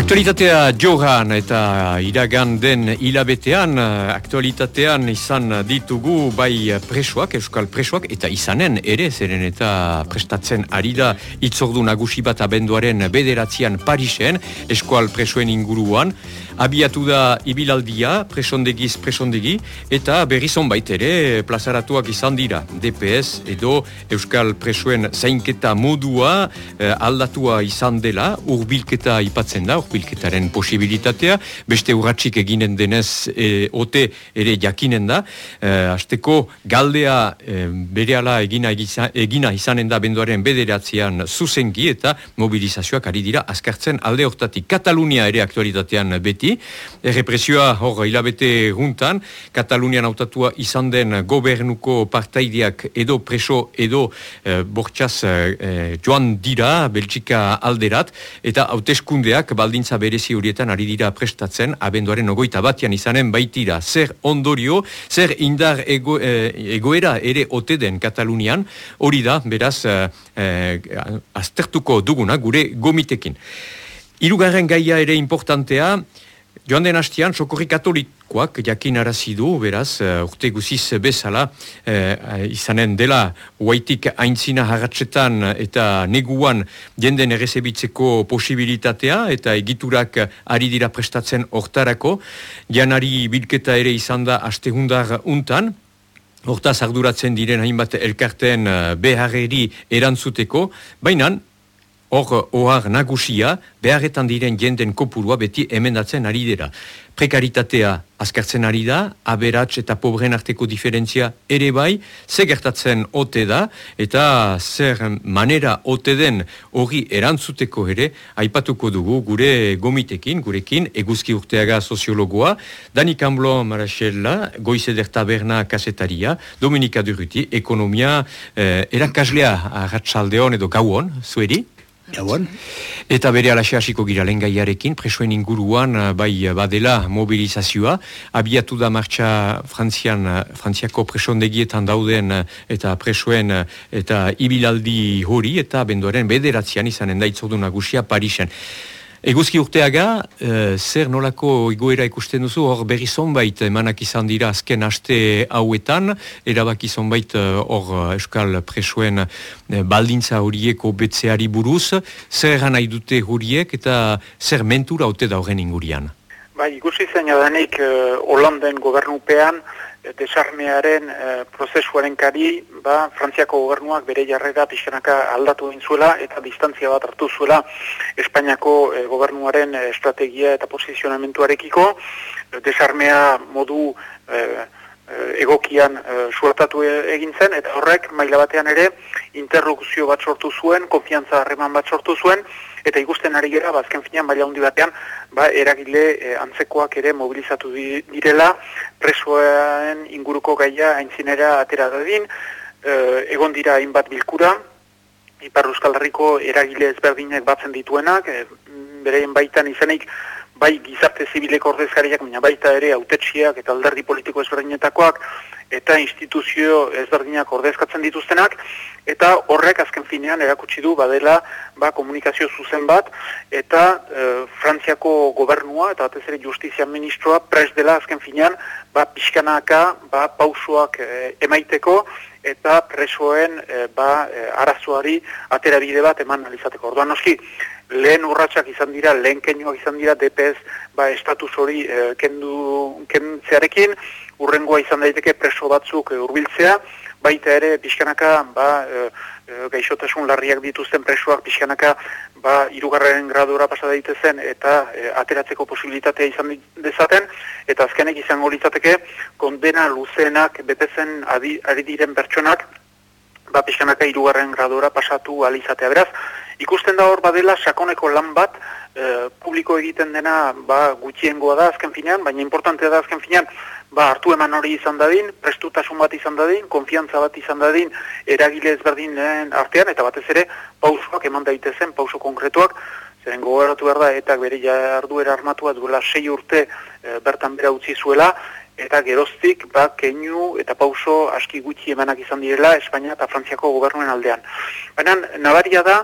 Aktualitatea joran eta iragan den hilabetean, aktualitatean izan ditugu bai presoak, euskal presoak, eta izanen ere, zeren eta prestatzen ari da hitzordu nagusi bat abenduaren 9 Parisen, eskual presoen inguruan, abiatu da ibilaldia, presondegi, eta berri zonbait ere plazaratuak izan dira. DPS edo euskal presoen zainketa modua aldatua izan dela, urbilketa ipatzen da, urbilketaren posibilitatea, beste urratxik eginen denez ote ere jakinen da, hasteko galdea berehala egina izanen da benduaren 9 zuzenki eta mobilizazioak ari dira azkartzen alde hortatik. Katalunia ere aktualitatean beti, errepresioa hor hilabete juntan, Katalunian hautatua izan den gobernuko partaideak edo preso edo bortxaz joan dira Belgika alderat, eta hauteskundeak baldintza berezi horietan ari dira prestatzen, abenduaren 21 izanen baitira. Zer ondorio, zer indar egoera ere ote den Katalunian, hori da, beraz, aztertuko duguna gure gomitekin. Hirugarren gaia ere importantea, joan den hastian, Sokorri Katolikoak jakin arazidu, beraz, urte guziz bezala, izanen dela huaitik aintzina harratsetan eta neguan jenden errezebitzeko posibilitatea eta egiturak ari dira prestatzen hortarako. Janari bilketa ere izan da astehundar untan, hortaz arduratzen diren hainbat elkarteen beharreri erantzuteko, baina ohar nagusia, beharretan diren jenden kopurua beti emendatzen ari dira. Prekaritatea azkartzen ari da, aberats eta pobren arteko diferentzia ere bai, ze gertatzen ote da, eta zer manera ote den hori erantzuteko ere, aipatuko dugu gure gomitekin, gurekin, Eguzki Urteaga soziologoa, Dani Camblo Marachella, Goizeder Taberna kasetaria, Dominika Durruti, ekonomia erakaslea arratsaldeon edo gauon, zueri? Gauan. Eta bere alaxe hasiko gira lengaiarekin, presoen inguruan bai badela mobilizazioa, abiatu da martxa Frantziako presondegietan dauden eta presoen eta ibilaldi hori eta benduaren 9 izanen da hitzordu nagusia Parisen. Eguzki Urteaga, zer nolako igoera ikusten duzu, hor berri zonbait emanak izan dira azken aste hauetan, erabaki zonbait hor euskal presoen baldintza horiek obetzeari buruz, zer eran nahi dute horiek eta zer mentura ote da horren ingurian? Ikusi zen jadanik Hollanden gobernupean, desarmearen prozesuaren kari, Frantziako gobernuak bere jarrera pixkanaka aldatu egin zuela eta distantzia bat hartu zuela Espainiako gobernuaren estrategia eta posizionamentuarekiko, desarmea modu egokian suertatu egin zen, eta horrek maila batean ere interlokuzio bat sortu zuen, konfiantza harreman bat sortu zuen, eta ikusten ari gera, azken finean maila handi batean, eragile antzekoak ere mobilizatu direla, presoen inguruko gaia aintzinera atera dadin, egon dira hainbat bilkura, Ipar Euskal Herriko eragile ezberdinak batzen dituenak, bereien baitan izanik, bai gizarte zibileko ordezkariak, baina baita ere hautetsiak eta alderdi politiko ezberdinetakoak eta instituzio ezberdinak ordezkatzen dituztenak, eta horrek azken finean erakutsi du badela komunikazio zuzen bat, eta Frantziako gobernua eta batez ere justizia ministroa prest dela azken finean pixkanaka pausoak emaiteko eta presoen arazoari aterabide bat eman alizateko. Orduan noski, lehen urratsak izan dira, lehen keinuak izan dira, DPS estatus hori kentzearekin, urrengoa izan daiteke preso batzuk hurbiltzea, baita ere pixkanaka gaixotasun larriak dituzten presoak pixkanaka 3. gradura pasa daitezen eta ateratzeko posibilitatea izan dezaten, eta azkenek izango litzateke kondena luzenak betetzen ari diren pertsonak pixkanaka 3. gradura pasatu alizatea. Beraz, ikusten da hor badela sakoneko lan bat, publiko egiten dena gutxiengoa da azken finean, baina importantea da azken finean hartu eman hori izan dadin, prestutasun bat izan dadin, konfiantza bat izan dadin eragile ezberdinen artean, eta batez ere pausoak eman daitezen, pauso konkretuak, zeren gogoratu behar da, eta bere jarduera armatua duela 6 urte bertan bera utzi zuela, eta geroztik keinu eta pauso aski gutxi emanak izan direla Espainia eta Frantziako gobernuen aldean. Baina nabaria da,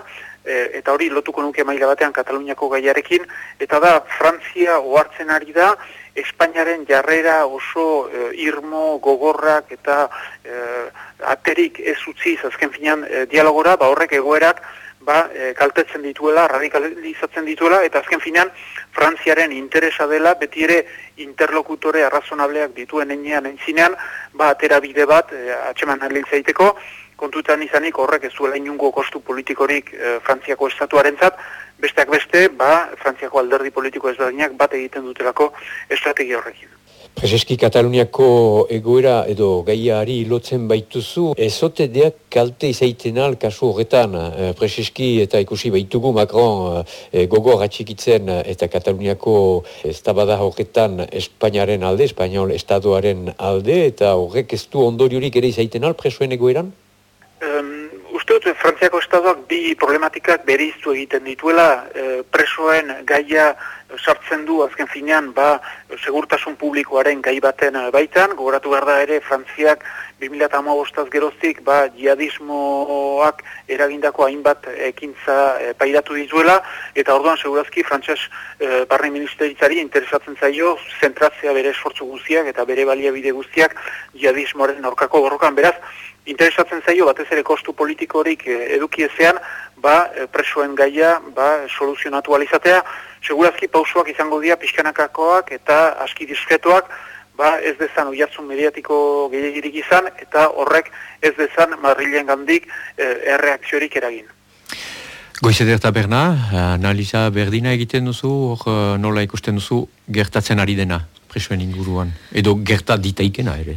eta hori lotuko nuke maila batean Kataluniako gaiarekin, eta da Frantzia ohartzen ari da Espainiaren jarrera oso irmo, gogorrak eta aterik ez utziz azken finean dialogora, horrek egoerak kaltetzen dituela, radikalizatzen dituela, eta azken finean Frantziaren interesa dela, beti ere interlokutore arrazonableak dituen entzinean, atera bide bat, atxeman zaiteko, kontutan izanik horrek ez duela inungo kostu politikorik Frantziako estatuarentzat, besteak beste, Frantziako alderdi politiko ezberdinak bat egiten dutelako estrategia horrekin. Prezeski Kataluniako egoera edo gaiari lotzen baituzu, ezote deak kalte izaiten al kasu horretan, Prezeski eta ikusi baitugu Macron gogor atxikitzen eta Kataluniako eztabada horretan Espainiaren alde, Espainiol estatuaren alde, eta horrek ez du ondoriorik ere izaiten al presoen egoeran? Uste dut, Frantziako estatuak bi problematikak bereiztu egiten dituela, presoen gaia sartzen du azken finean, segurtasun publikoaren gai baten baitan, gogoratu behar da ere, Frantziak 2015 geroztik, jihadismoak eragindako hainbat ekintza pairatu dituela, eta orduan segurazki Frantses barne ministeritzari interesatzen zaio zentratzea bere esfortzu guztiak eta bere baliabide guztiak jihadismoaren aurkako borrokan, beraz, interesatzen zaio batez ere kostu politikorik eduki ezean, presoen gaia soluzionatu alizatea, segurazki pausoak izango dira pixkanakakoak eta aski diskretoak, ez dezan oihartzun mediatiko gehiegirik izan, eta horrek ez dezan Madrilen gandik erreakziorik eragin. Goizeder eta Berna, analiza berdina egiten duzu, nola ikusten duzu gertatzen ari dena presoen inguruan, edo gerta ditaikena ere?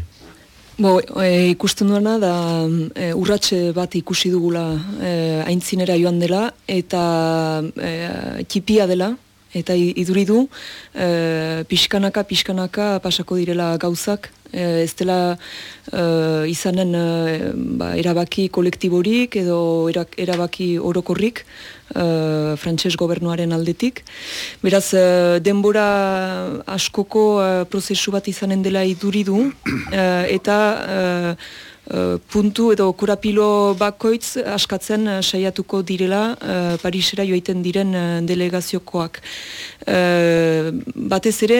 Ikusten duena da urratxe bat ikusi dugula aintzinera joan dela eta txipia dela eta iduridu pixkanaka pasako direla gauzak, ez dela izanen erabaki kolektiborik edo erabaki orokorrik frantses gobernuaren aldetik. Beraz, denbora askoko prozesu bat izanen dela iduridu eta puntu edo korapilo bakoitz askatzen saiatuko direla Parisera joaiten diren delegaziokoak. Batez ere,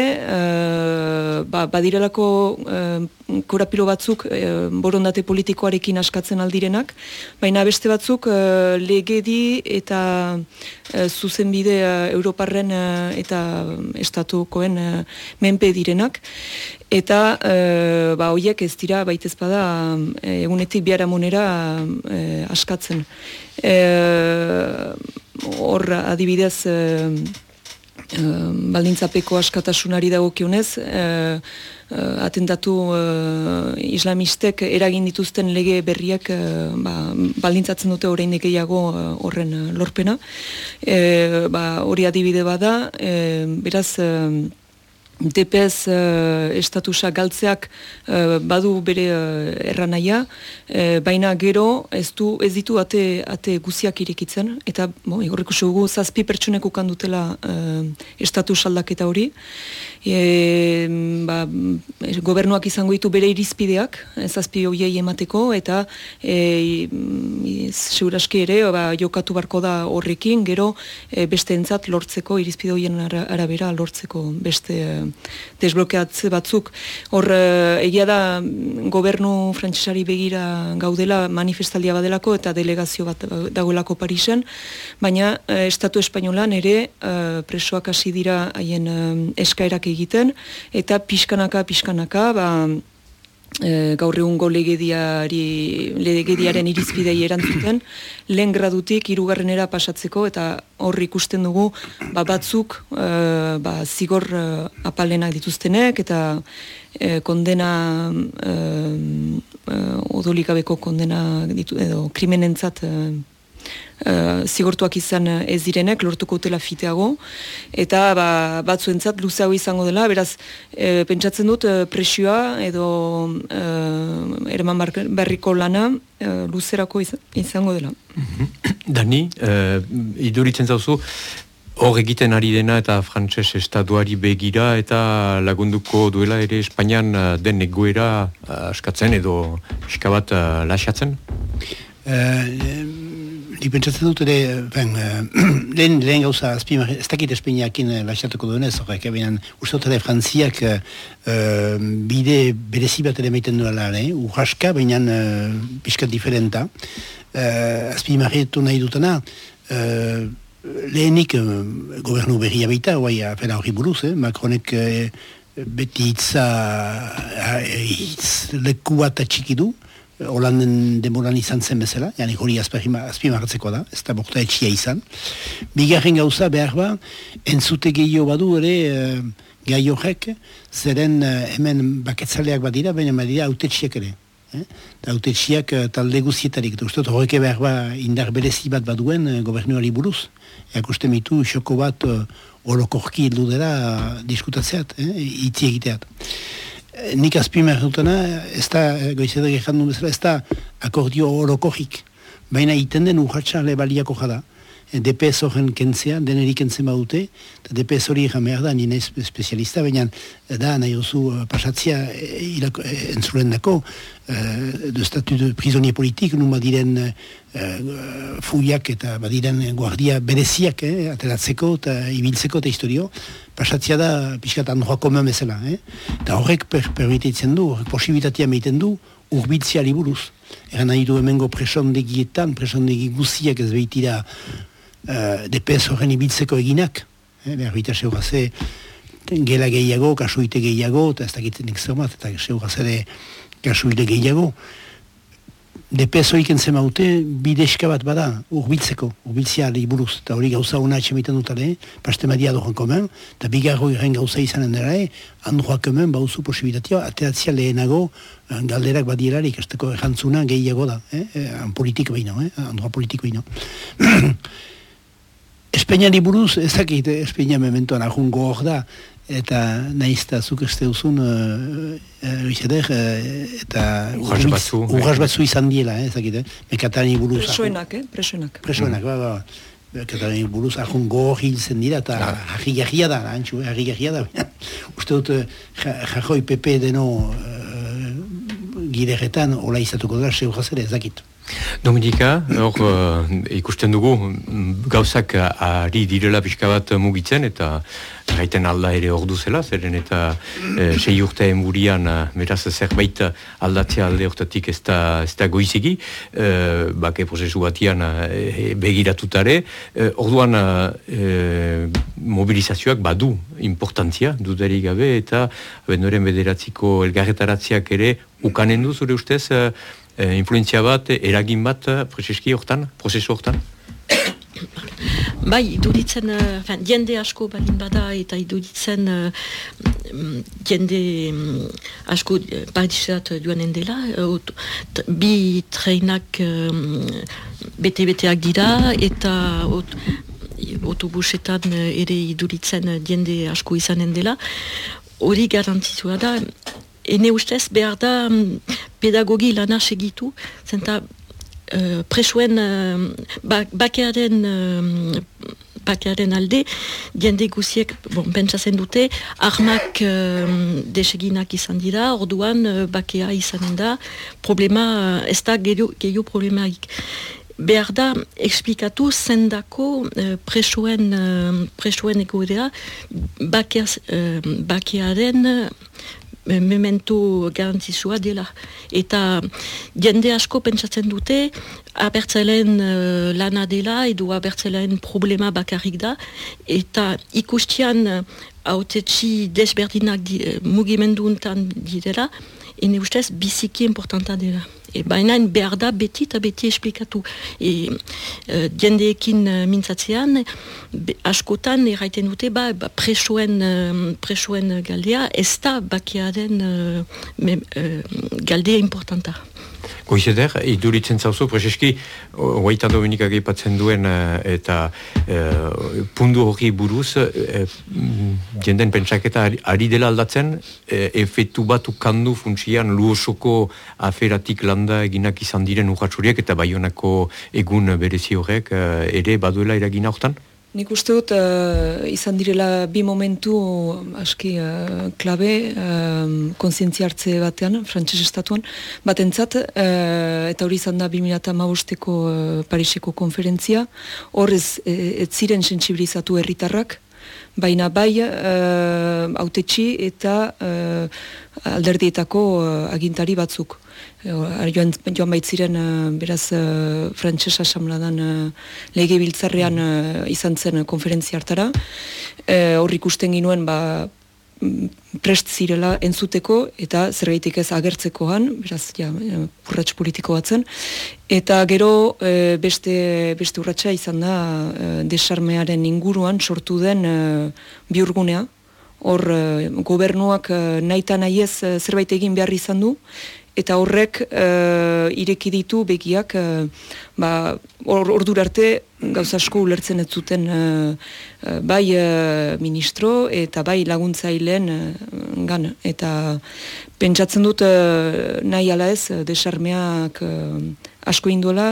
badirelako korapilo batzuk borondate politikoarekin askatzen aldirenak, baina beste batzuk legedi eta zuzenbide Europarren eta estatukoen menpe direnak, eta horiek ez dira baitez bada egunetik biharamonera askatzen. Hor adibidez baldintzapeko askatasunari dagokionez, atentatu islamistek eragin dituzten lege berriak baldintzatzen dute oraindik gehiago horren lorpena. Hori adibide bada, beraz DPS estatusa galtzeak badu bere erranaia, baina gero ez ditu ate guziak irekitzen, eta igorriko zugu 7 pertsonek ukan dutela estatus aldaketa hori. Gobernuak izango ditu bere irizpideak, 7 horiei emateko, eta seguraski ere jokatu barko da horrekin, gero beste entzat lortzeko, irizpide horien arabera lortzeko beste desblokeatze batzuk. Hor, egia da gobernu frantsesari begira gaudela manifestaldia badelako eta delegazio bat dagoelako Parisen, baina Estatu Espainolan ere presoak hasi dira haien eskaerak egiten, eta pixkanaka gaur egungo legediaren irizpidei erantzuten, lehen gradutik 3. pasatzeko, eta hor ikusten dugu batzuk zigor apalenak dituztenek, eta kondena odolikabeko kondena edo krimenentzat zigortuak izan ez direnek lortuko utela fiteago, eta batzuentzat luzeago izango dela, beraz pentsatzen dut presioa edo eraman berriko lana luzerako izango dela. Dani, iduritzen zauzu, hor egiten ari dena eta frantses estatuari begira eta lagunduko duela ere Espainian den egoera askatzen edo pixka bat lasatzen? Nik pentsatzen dut ere, lehen gauza, ez dakit Espainiakin laxatuko duenez, horrek, uste dut ere Frantziak bide berezi bat ere meiten duela, urraska, baina pixkat diferenta. Azpimarretu nahi dutena, lehenik gobernu berria baita, afera horri buruz, Macronek beti hitz leku bat atxiki du, Holanden demoran izan zen bezala, jani hori azpimarratzeko da, ez da borta etxia izan. Bigarren gauza behar ba, entzute gehiago badu ere gai horrek, zeren hemen baketzaleak badira, baina badira autetxiak ere. Autetxiak talde guzietarik, eta uste horreke behar ba indar berezi bat baduen gobernuari buruz. Eakusten mitu xoko bat orokorki heldu dela diskutatzeat, itzi egiteat. Nik azpimer dutena, ez da, goizedek egin bezala, ez da akordio orokorrik. Baina iten den urratxa lebaliako jada. DPS horren kentzea, denerik kentzen badute, eta DPS hori egan behar da, nire espezialista, baina da, nahi oso pasatzea entzulen dako, de statut de prisonnier politik, nun badiren fuiak eta badiren guardia bereziak, ateratzeko eta ibiltzeko eta historio, pasatzea da, pixkat androa komen bezala. Eta horrek permititzen du, horrek posibilitatea meiten du, urbiltzeari buruz. Egan nahi du hemengo presondegietan, presondegi guziak ez behitira DPS horren ibiltzeko eginak. Behar bita seugaze gela gehiago, kasuite gehiago, eta ez dakiten nik zer bat, eta seugaze de kasuite gehiago. DPS horiken zemaute bideska bat bada, urbiltzeari buruz, eta hori gauza hona etxemiten dutare, pastemadia dohan komen, eta bigarro irren gauza izanen dara, androak komen bauzu posibilitatea, ateratzea lehenago galderak badielarik, ikasteko errantzuna gehiago da, politik behino, androa politik behino. Espainiari buruz, ez dakit, Espainia mementoan ahungo hor da, eta nahizta zuk este duzun, eta urras batzu izan diela, ez dakit, mekatani buruz. Presoenak, Katalani buruz ahungo hor hilzen dira, eta harri-garria da, uste dut, jajoi PP deno gireretan, hola izatuko dela, seurazere, ez dakit. Dominika, hor ikusten dugu gauzak ari direla pixka bat mugitzen eta gaiten alda ere ordu zela, zeren eta 6 urte emburian beraz zerbait aldatzea alde hortatik ez da goizigi, bake prozesu batian begiratutare, orduan mobilizazioak badu importantzia, dudarik gabe, eta abenduaren 9 elgarretaratziak ere ukanen du zure ustez influenzia bat, eragin bat, prozesu hortan? Bai, iduditzen, jende asko balin bada eta iduditzen jende asko partizeat duanen dela, bi treinak bete-beteak dira eta autobusetan ere iduditzen jende asko izanen dela, hori garantitua da. Ene ustez behar da pedagogi lana segitu, zenta presoen bakearen alde, jende guziek pentsatzen dute, armak deseginak izan dira, orduan bakea izanen da, problema, ez da gehiago problemaik. Behar da eksplikatu zendako presoen egoera bakearen memento garantizua dela. Eta jende asko pentsatzen dute abertzalean lana dela edo abertzalean problema bakarrik da, eta ikustian hautetxi desberdinak mugimendu untan direla, ene ustez biziki importanta dela. Baina behar da beti eta beti esplikatu. Jendeekin mintzatzean, askotan erraiten dute, presoen galdea, ez da bakearen galdea importanta. Goizeder, iduritzen zauzu, prezeski, Guaita Dominika geipatzen duen eta pundu hori buruz, jenden pentsaketa ari dela aldatzen, efektu bat ukandu funtsian luosoko aferatik landa eginak izan diren urratsuriek eta Baionako egun berezi horrek ere baduela eragina hortan? Nik uste dut izan direla bi momentu aski klabe kontzientzia hartze batean, frantses estatuan, batentzat, eta hori izan da 2015ko Pariseko konferentzia, horrez ez ziren sentsibilizatu herritarrak, baina bai hautetsi eta alderdietako agintari batzuk. Joan baitziren beraz frantses asamladan legebiltzarrean izan zen konferentzia hartara. Hor ikusten ginuen prest zirela entzuteko eta zerbaitik ez agertzekoan, beraz urrats politiko batzen. Eta gero beste urratsa izan da desarmearen inguruan sortu den bihurgunea. Hor gobernuak nahita nahiez zerbait egin behar izan du, eta horrek ireki ditu begiak ordura arte gauza asko ulertzen ez zuten bai ministro eta bai laguntzaileen gan. Eta pentsatzen dut nahi ala ez desarmeak asko induela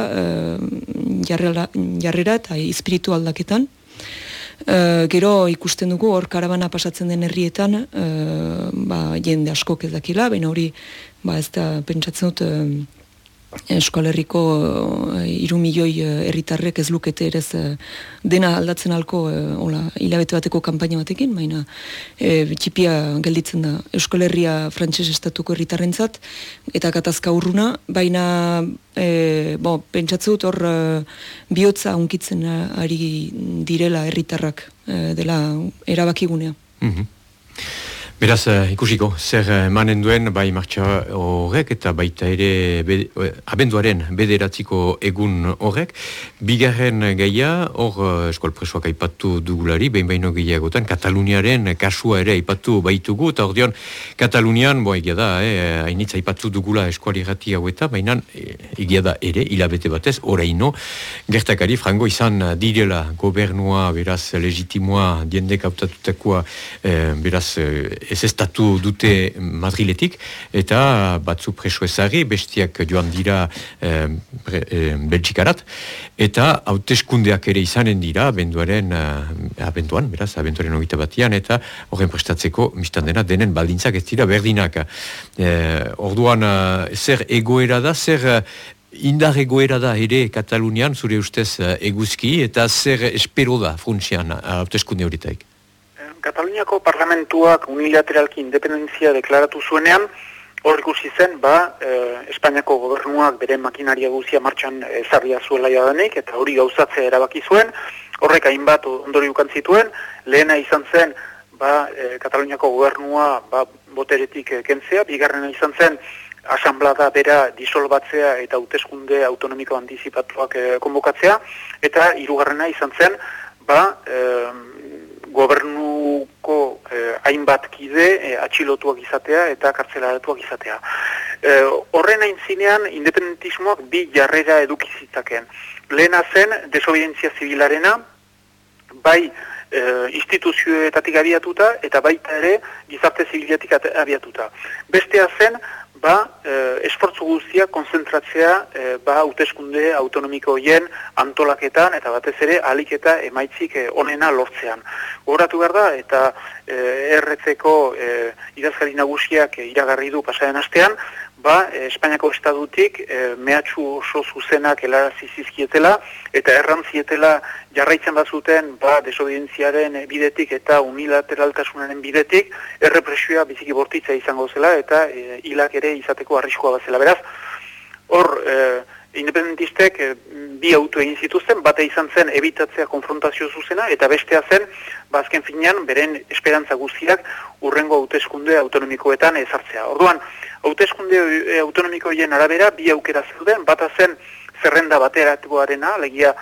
jarrera eta espiritu aldaketan. Gero ikusten dugu hor karabana pasatzen den herrietan jende askok ez dakila, baina hori ez da pentsatzen dut Euskal Herriko 3 milioi herritarrek ez lukete ere dena aldatzen alko hilabete bateko kanpaina batekin, baina txipia gelditzen da Euskal Herria frantses estatuko herritarrentzat eta gatazka urruna, baina pentsatzen dut hor bihotza hunkitzen ari direla herritarrak dela erabakigunea. Beraz, ikusiko, zer emanen duen, bai martxa horrek, eta baita ere abenduaren 9 egun horrek. Bigarren gaia, hor Eskol Presoak aipatu dugulari, behin baino gehiagotan, Kataluniaren kasua ere aipatu baitugu, eta ordeon, Katalunian, egia da, hainitza aipatu dugula eskuali irrati haueta, baina egia da ere, hilabete batez, oraino, gertakari frango izan direla gobernua, beraz, legitimoa, diendek hautatutakoa, beraz, ez estatu dute Madriletik, eta batzu preso ezari, bestiak joan dira Belgikarat, eta hauteskundeak ere izanen dira abenduaren 21 eta horren prestatzeko mistan denen baldintzak ez dira berdinak. Orduan, zer egoera da, zer indar egoera da ere Katalunian, zure ustez eguzki, eta zer espero da funtsian hauteskunde horitaik? Kataluniako parlamentuak unilateralki independentzia deklaratu zuenean, hor ikusi zen, Espainiako gobernuak bere makinaria guzia martxan ezarria zuela jadanik, eta hori gauzatzea erabaki zuen, horrek hainbat ondorio ukan zituen, lehena izan zen, Kataluniako gobernua boteretik kentzea, bigarrena izan zen, asamblada bera disolbatzea eta hauteskunde autonomiko antizipatuak konbokatzea, eta hirugarrena izan zen, gobernuko hainbat kide atxilotuak izatea eta kartzelaratuak izatea. Horren aintzinean, independentismoak bi jarrera eduki zitzaken. Lehena zen, desobedientzia zibilarena, bai instituzioetatik abiatuta eta baita ere gizarte zibiletik abiatuta. Bestea zen, esfortzu guztia konzentratzea hauteskunde autonomiko horien antolaketan eta batez ere ahalik eta emaitzik onena lortzean. Gogoratu behar da eta erretzeko idazkari nagusiak iragarri du pasaren astean, Espainiako estadutik mehatxu oso zuzenak helarazi zizkietela eta errantzietela jarraitzen bazuten desobedientziaren bidetik eta unilateraltasunaren bidetik errepresioa biziki bortitza izango zela eta hilak ere izateko arriskua bazela. Beraz, hor independentistek bi auto egin zituzten, bate izan zen ebitatzea konfrontazio zuzena eta bestea zen, azken finean, beren esperantza guztiak urrengo hauteskunde autonomikoetan ezartzea. Orduan, hauteskunde autonomikoen arabera bi aukera zeuden, bata zen zerrenda bateratuarena, alegia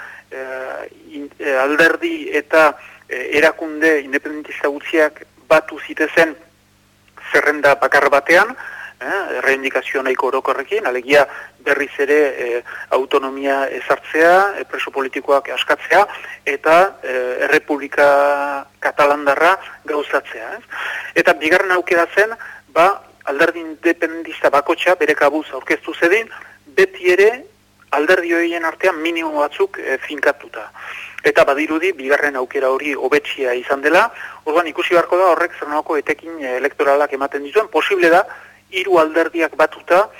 alderdi eta erakunde independentista guztiak batu zitezen zerrenda bakar batean, reindikazio nahiko orokorrekin, alegia berriz ere autonomia ezartzea, preso politikoak askatzea, eta Errepublika Katalandarra gauzatzea. Eta bigarren aukera zen, alderdi independentista bakotxa bere kabuz aurkeztu zedin, beti eri alderdi horien artean minimo batzuk finkatuta. eta badirudi bigarren aukera hori hobetsia izan dela. Orduan ikusi beharko da horrek zer nolako etekin elektoralak ematen dituen. Posible da 3 alderdiak batuta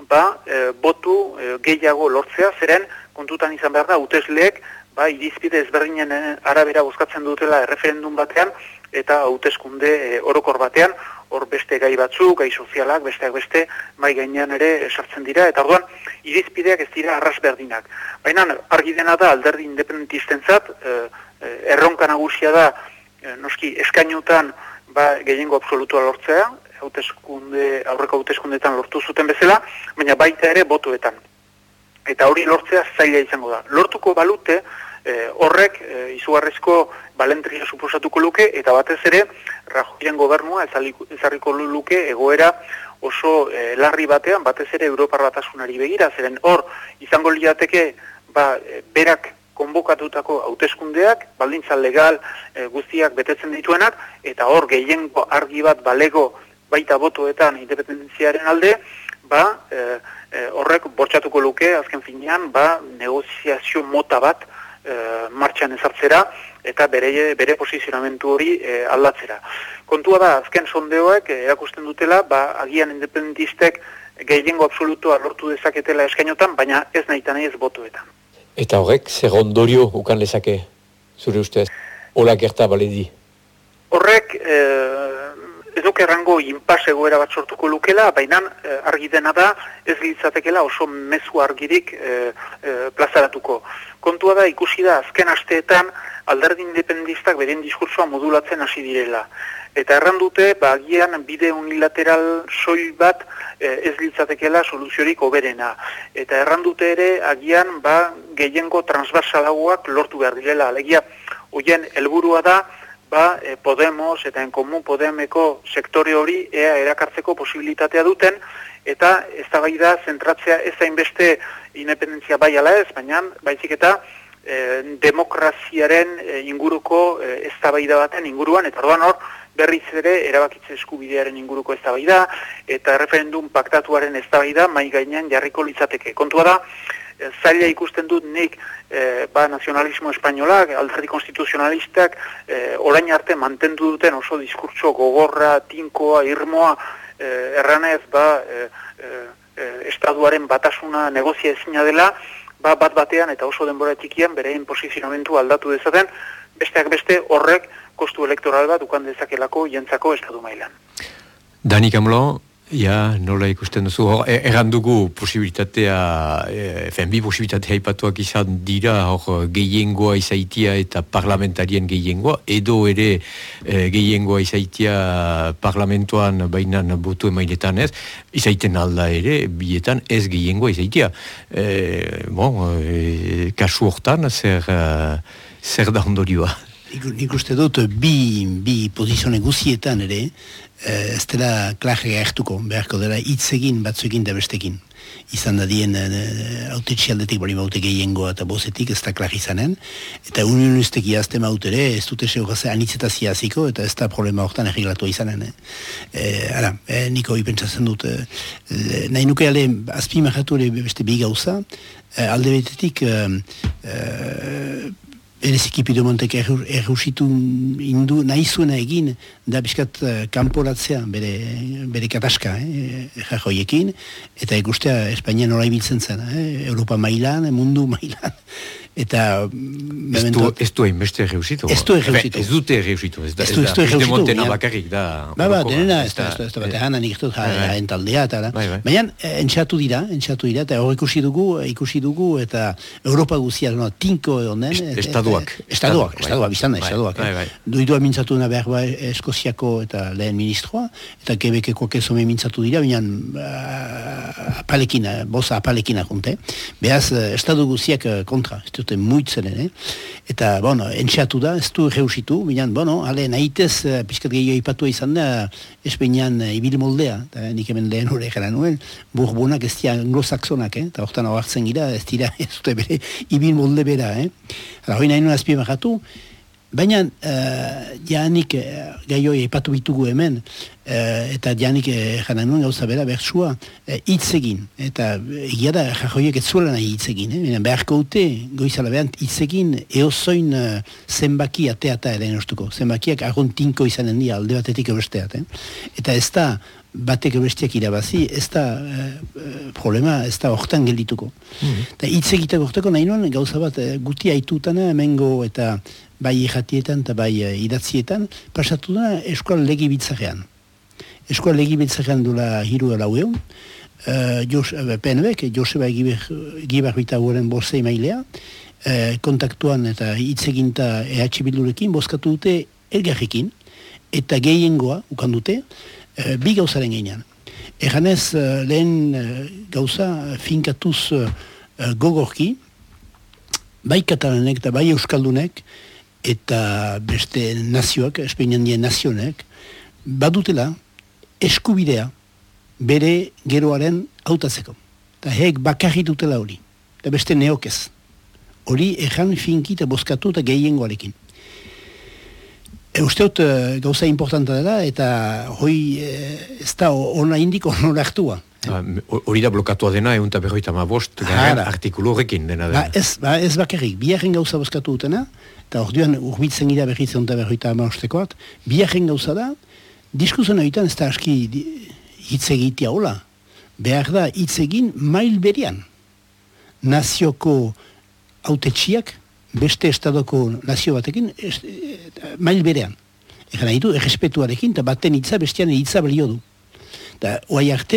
botu gehiago lortzea, zeren kontutan izan behar da hautesleek irizpide ezberdinen arabera bozkatzen dutela referendum batean eta hauteskunde orokor batean, hor beste gai batzuk, gai sozialak, besteak beste mai gainean ere sartzen dira, eta orduan irizpideak ez dira arras berdinak. Baina argi dena da alderdi independentistentzat, erronka nagusia da noski eskainutan gehiengo absolutua lortzea, aurreko hauteskundeetan lortu zuten bezala, baina baita ere botoetan. Eta hori lortzea zaila izango da. Lortuko balute, horrek izugarrizko balentria suposatuko luke, eta batez ere, Rajoyen gobernua ezarriko luke egoera oso larri batean, batez ere Europar Batasunari begira, zeren hor izango liateke berak konbokatutako hauteskundeak, baldintza legal guztiak betetzen dituenak, eta hor gehiengo argi bat balego baita botoetan independentziaren alde, horrek bortxatuko luke, azken finean, negoziazio mota bat martxan ezartzera, eta bere posizionamentu hori aldatzera. Kontua da, azken sondeoek erakusten dutela, agian independentistek gehiengo absolutoa lortu dezaketela eskainotan, baina ez nahi ez botoetan. Eta horrek, zer ondorio ukan lezake, zure ustez, hola gerta baledi? Horrek, ez duk errango inpas egoera bat sortuko lukela, baina argi dena da ez litzatekela oso mezu argirik plazaratuko. Kontua da, ikusi da, azken asteetan alderdi independistak beren diskursoa modulatzen hasi direla. Eta errandute, agian bide unilateral soil bat ez litzatekela soluziorik hoberena. Eta errandute ere, agian gehiengo transversalagoak lortu behar direla. Alegia, hoien helburua da, Podemos eta Enkomun Podemeko sektore hori erakartzeko posibilitatea duten, eta eztabaida zentratzea ez hainbeste independentzia bai ala ez, baina baizik eta demokraziaren inguruko eztabaida baten inguruan, eta orduan hor berriz ere erabakitze eskubidearen inguruko eztabaida eta referendum paktatuaren eztabaida mai gainean jarriko litzateke. Kontua da, zaila ikusten dut nik nazionalismo espainolak, alderdi konstituzionalistak orain arte mantendu duten oso diskurtso gogorra, tinkoa, irmoa, erranez estaduaren batasuna negozia ezina dela, bat batean eta oso denbora txikian berein posizionamentu aldatu dezaten, besteak beste horrek kostu elektoral bat ukan dezakelako jentzako estadu mailan. Dani Kamlo, nola ikusten duzu, errandugu posibilitatea, bi posibilitatea ipatuak izan dira, gehiengoa izaitia eta parlamentarien gehiengoa, edo ere gehiengoa izaitia parlamentuan bainan botu emailetan ez, izaiten alda ere, bietan ez gehiengoa izaitia. Kasu hortan, zer da ondorioa? Nik uste dut, bi pozizione guzietan ere, ez dela klajea ertuko, beharko dela hitz egin batzuekin da bestekin. Izan da dien autetxe aldetik bali baute gehiengoa eta bozetik, ez da klaj izanen, eta unionistek iazte maut ere, ez dute sehorazea anitzetazia hasiko, eta ez da problema hortan erreglatua izanen. Niko ipentsatzen dut, nahi nuke ale azpimahatu ere beste bi gauza, alde betetik bereziki Pidemontek errusitu indu nahi zuena egin da biskat kanporatzea bere kataska jajoiekin, eta ikustea Espainian nola ibiltzen zen, Europa mailan, mundu mailan. Eta ez du hainbeste erreusitu. Ez du erreusitu. Ez dute erreusitu. Ez da Pidemontena bakarrik da. Denena, ez da batean, nik ez dut jaren taldea. Baina, entxatu dira, eta hor ikusi dugu, eta Europa guzia, tinko honen. Estaduak, bizan da, estaduak. Duidua mintzatu na behar Eskoziako eta lehen ministroa, eta Quebeceko kezome mintzatu dira, baina boza apalekina junte. Behaz, estadu guziak kontra, muitzen, eta, entxeatu da, ez du reusitu, binean, nahitez, pixkat gehiago ipatua izan da, Espainian ibil moldea, eta nik hemen lehen hori egara nuen, burbunak ez dira anglo-saxonak, eta horretan hau hartzen gira, ez dira, ez dute bere, ibil molde bera, hori nahi nuen azpimarratu, Baina, janik gaioi epatu bitugu hemen, eta janik janan nuen gauza bera bertsua, hitz egin. Eta egia da, jajoiek ez zuela nahi hitz egin. Beharko dute, goizala behant, hitz egin, eozoin zenbaki ateata ere nostuko. Zenbakiak agontinko izanen dira, alde batetik besteat. Eta ez da, batek bestiak irabazi, ez da problema, ez da hortan geldituko. Eta hitz egiteko hortako nahi nuen, gauza bat guti haitutana, hemengo eta bai irratietan eta bai idatzietan, pasatu da eskola legi bitzarean. Eskola legi bitzarean dula hiru laueun, PNB, Joseba Gibarruita guren bozei mailea, kontaktuan eta hitz eginta EH Bildurekin, bozkatu dute elgarrekin, eta gehiengoa, ukan dute, bi gauzaren gainean. Eganez, lehen gauza finkatuz gogorki, bai katalanek eta bai euskaldunek, eta beste nazioak, Espainian dien nazionek, badutela eskubidea bere geroaren hautatzeko. Eta heek bakarri dutela hori. Eta beste neokez. Hori egan finki eta bozkatu eta gehiengoarekin. Usteot gauza importanta dela, eta hoi ez da ona indiko onora hartua. Hori da blokatua dena, 155 garen artikulu horrekin dena dena. Ez bakarrik, biharren gauza bozkatu dutena, eta orduan urbitzen gira berriz 155 biharren gauza da, diskusen egiten ez da aski hitz egitea hola. Behar da hitz egin mail berian. Nazioko autetxiak, beste estadoko nazio batekin, mail berean. Egan nahi du, errespetuarekin, eta baten hitza, bestian hitza balio du. Eta oai arte,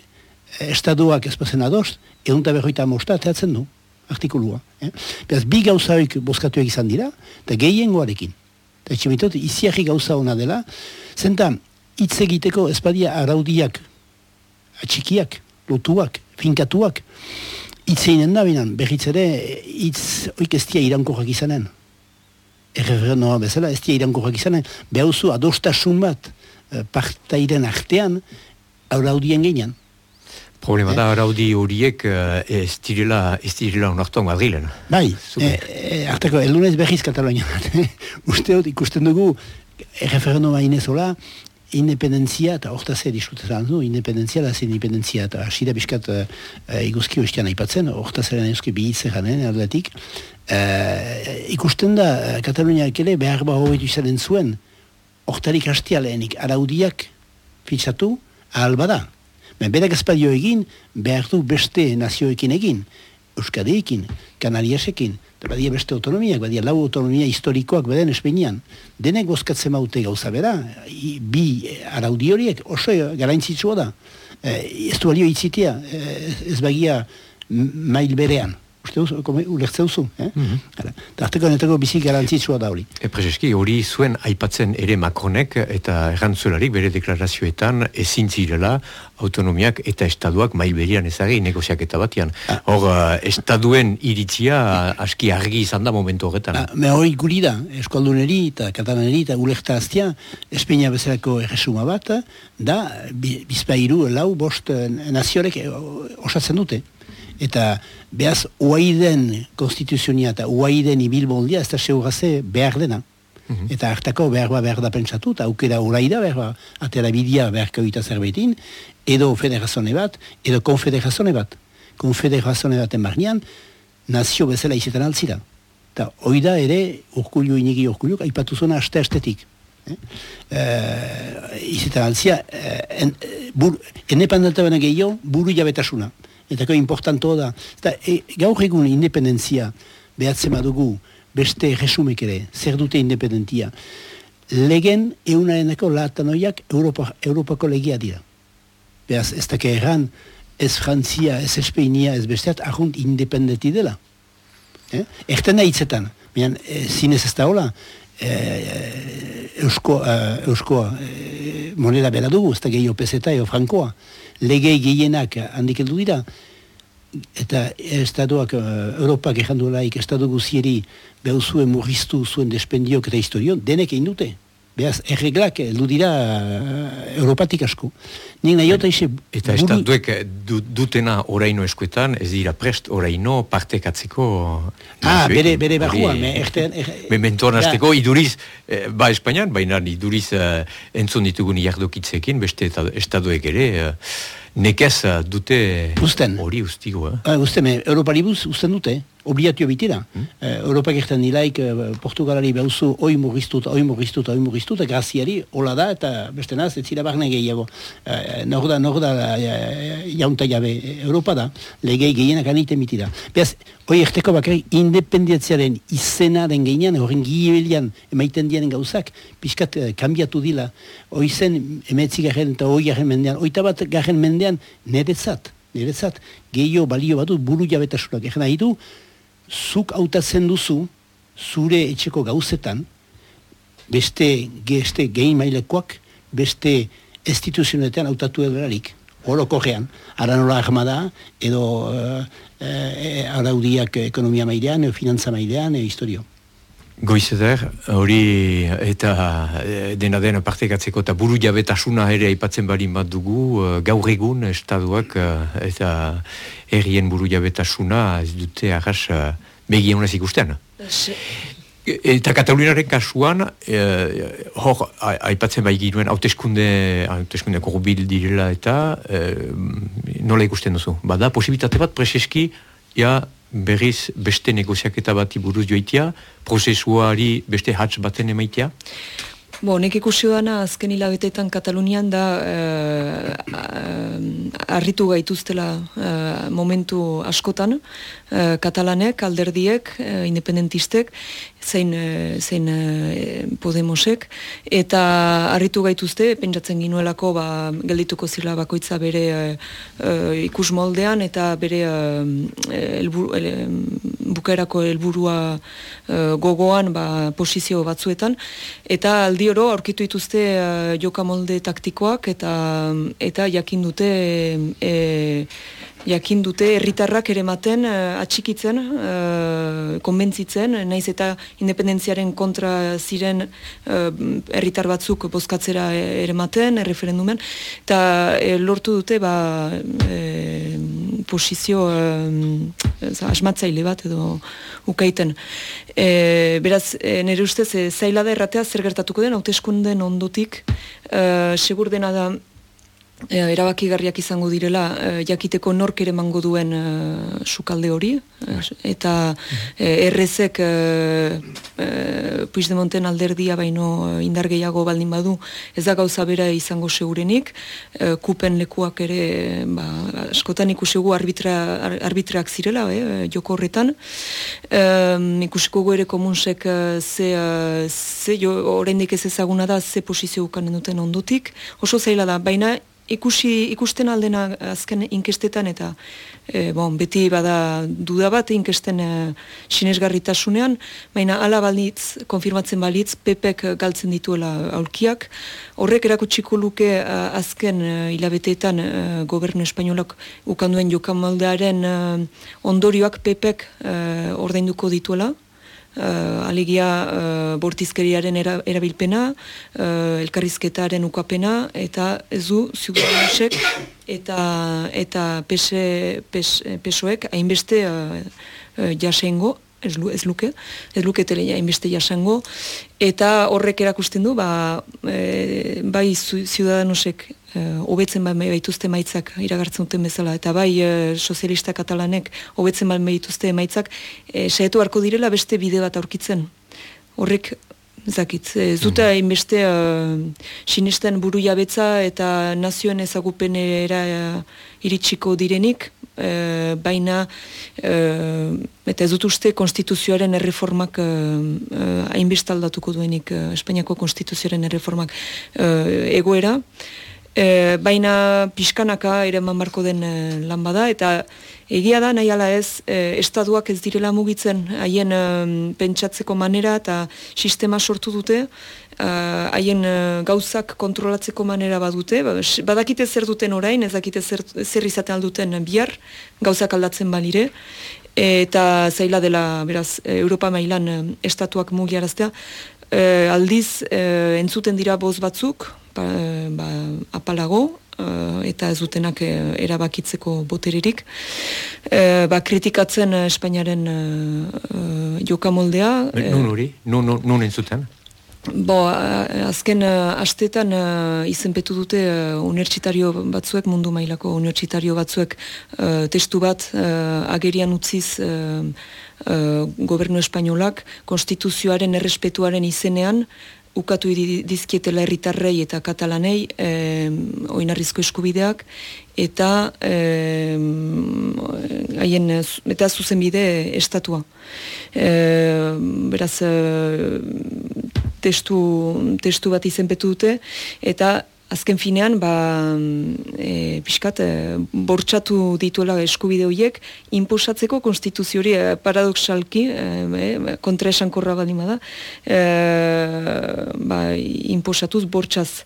estadoak ezpazen adost, 155 teatzen du, artikulua. Beraz, bi gauzaik bozkatuak izan dira, eta gehiengoarekin. Eta etxemitot, iziarri gauza hona dela, zenta, hitz egiteko ezpadia araudiak, atxikiak, lotuak, finkatuak, hitzeinen da binan, berriz ere, hitz oik ez dia irankorrak izanen. Erreferenoa bezala, ez dia irankorrak izanen. Behauzu, adostasun bat partairen artean, araudien geinan. Problema da, araudi horiek ez direla onartuan Madrilen. Bai, hartako, eldunez berriz Katalonian. Usteot, ikusten dugu, erreferenoa inezola, independentzia, eta hortaz diskutetan du, independentzia da zen independentzia, eta asira biskat iguzki oiztian aipatzen, hortaz eren euski bihitze janen, aldatik. Ikusten da, Kataluniak ere behar hobetu izanen zuen, hortarik hastia lehenik, araudiak fitxatu, ahal bada. Berak ezpadio egin, behar du beste nazioekin egin, Euskadiekin, Kanariasekin, eta badia beste autonomiak, badia lau autonomia historikoak beden Espainian. Denek bozkatzen maute gauza bera, bi araudi horiek oso garantzitsua da. Ez du balio itzitea, ez bagia mail berean. Ulertze duzu. Arteko netako bizi garantzitsua da hori. Prezeski, hori zuen aipatzen ere Macronek eta errantzularik bere deklarazioetan ezin zirela autonomiak eta estaduak mail berian ezagri negoziaketa batian. Hor, estaduen iritzia aski argi izan da momentu horretan. Hori guri da, eskalduneri eta katalaneri eta ulerta aztia, Espainia bezalako erresuma bat, da bizpairu lau bost naziorek osatzen dute. Eta behaz, uaiden konstituzionia eta uaiden ibilboldia ez da seguraze behar dena. Eta hartako behar da pentsatu, eta aukera urai da behar atera bidia beharko eta zerbaitin, edo federazone bat, edo konfederazone bat. Konfederazone baten barnean, nazio bezala izetan altzira. Eta hoi da ere, inegi urkuluk, aipatu zona aste-astetik. Izetan altzira, independenta bena gehiago, buru jabetasuna. Etako importantoa da. Eta gaur egun independentzia behatzen badugu beste resumek ere, zer dute independentia. Legen eunarenako latanoiak Europako legia dira. Behaz, ez dake erran, ez Frantzia, ez Espainia, ez besteat, ahunt independenti dela. Erten da hitzetan. Zinez ez da hola, euskoa moneda bera dugu, ez da gehiago peseta eo frankoa. Legei gehienak handik heldu dira, eta estatuak, Europak errandu laik, estatu guzieri behuzuen murriztu zuen despendiok eta historion, denek egin dute. Beaz, erreglak heldu dira Europatik asko. Nik nahiota eta estatuek dutena oraino eskuetan, ez dira prest oraino partekatzeko... bere barruan. Mementoan azteko, iduriz, Espainian, baina iduriz entzun ditugun jardokitzekin, beste estatuek ere... nekez dute hori ustigo. Usten, Europari buz usten dute, obligatio bitira. Europak erten dilaik Portugalari behuzu oi murriztut, graziari, hola da, eta beste naz, ez zira barne gehiago. Nor da jaunta jabe, Europa da, legei gehienak anite mitira. Beaz, hoi erteko bakari, independientziaren izenaren gehienan, horren gibelian emaiten diaren gauzak, pixkat kambiatu dila, hoi zen emetzi garen eta hoi garen mendean, oita bat garen mendean, niretzat, gehiago balio badu buru jabetasunak. Egen nahi du, zuk hautatzen duzu, zure etxeko gauzetan, beste gehi mailekoak, beste instituzionetan hautatu ederarik, orokorrean, aranola armada, edo araudiak ekonomia mailean, finantza mailean, historio. Goizeder, hori eta dena partekatzeko eta buru jabetasuna ere aipatzen balin bat dugu, gaur egun estaduak eta herrien buru jabetasuna ez dute arras begionez ikusten. Eta Kataluniaren kasuan, hor aipatzen bai ginuen hauteskunde korbil direla eta nola ikusten duzu. Bada, posibilitate bat preseski, berriz beste negoziaketa bati buruz joitia, prozesuari beste hatz baten emaitia? Nek ikusi dana azken hilabeteetan Katalunian da harritu gaituztela momentu askotan, katalanek, alderdiek, independentistek, zein Podemosek, eta harritu gaituzte, pentsatzen ginuelako geldituko zirela bakoitza bere ikus moldean eta bere bukaerako helburua gogoan posizio batzuetan, eta aldi oro aurkitu dituzte jokamolde taktikoak eta jakin dute herritarrak ere maten atxikitzen, konbentzitzen, naiz eta independentziaren kontra ziren herritar batzuk bozkatzera ere maten, referendumen, eta lortu dute posizio asmatzaile bat edo ukaiten. Beraz, nire ustez, zaila da erratea zer gertatuko den, hauteskunden ondotik, segur dena da erabakigarriak izango direla jakiteko nork ere emango duen sukalde hori, eta errezek Puigdemonten alderdia baino indar gehiago baldin badu, ez da gauza bera izango segurenik, kupen lekuak ere askotan ikusiko arbitreak zirela joko horretan, ikusiko ere komunsek oraindik ez ezaguna da ze posizio ukanen duten ondotik, oso zaila da, baina ikusten aldena azken inkestetan eta beti bada duda bat inkesten sinesgarritasunean, baina hala balitz, konfirmatzen balitz, PPek galtzen dituela aulkiak. Horrek erakutsiko luke azken hilabeteetan gobernu espainolak ukanduen jokamoldearen ondorioak PPek ordainduko dituela. Alegia bortizkeriaren erabilpena, elkarrizketaren ukapena, eta ez du Ciudadanosek eta PSOek hainbeste jasengo, ez luketele hainbeste jasengo, eta horrek erakusten du, bai Ciudadanosek hobetzen baituzte emaitzak iragartzen duten bezala, eta bai sozialista katalanek hobetzen baituzte emaitzak, saietu beharko direla beste bide bat aurkitzen. Horrek, zakit, ez dute hainbeste sinesten buru jabetza eta nazioen ezagupenera iritsiko direnik, baina eta ez dut uste konstituzioaren erreformak hainbeste aldatuko duenik Espainiako konstituzioaren erreformak egoera, baina pixkanaka ere eman barko den lan bada, eta egia da nahi ala ez, estatuak ez direla mugitzen haien pentsatzeko manera eta sistema sortu dute, haien gauzak kontrolatzeko manera badute, badakite zer duten orain, ez dakite zer izaten alduten bihar, gauzak aldatzen balire, eta zaila dela, beraz, Europa mailan estatuak mugiaraztea, Aldiz, entzuten dira boz batzuk, apalago, eta ez dutenak erabakitzeko botererik. Kritikatzen Espainiaren jokamoldea. Nun hori? Nun entzuten? Azken astetan izenpetu dute unibertsitario batzuek, mundu mailako unibertsitario batzuek testu bat agerian utziz gobernu espainolak konstituzioaren errespetuaren izenean ukatu dizkietela herritarrei eta katalanei oinarrizko eskubideak eta haien eta zuzenbide estatua. Beraz testu bat izenpetu dute eta azken finean pixkat bortxatu dituela eskubide horiek inposatzeko konstituziori paradoxalki kontraesankorra baldin bada inposatuz bortxaz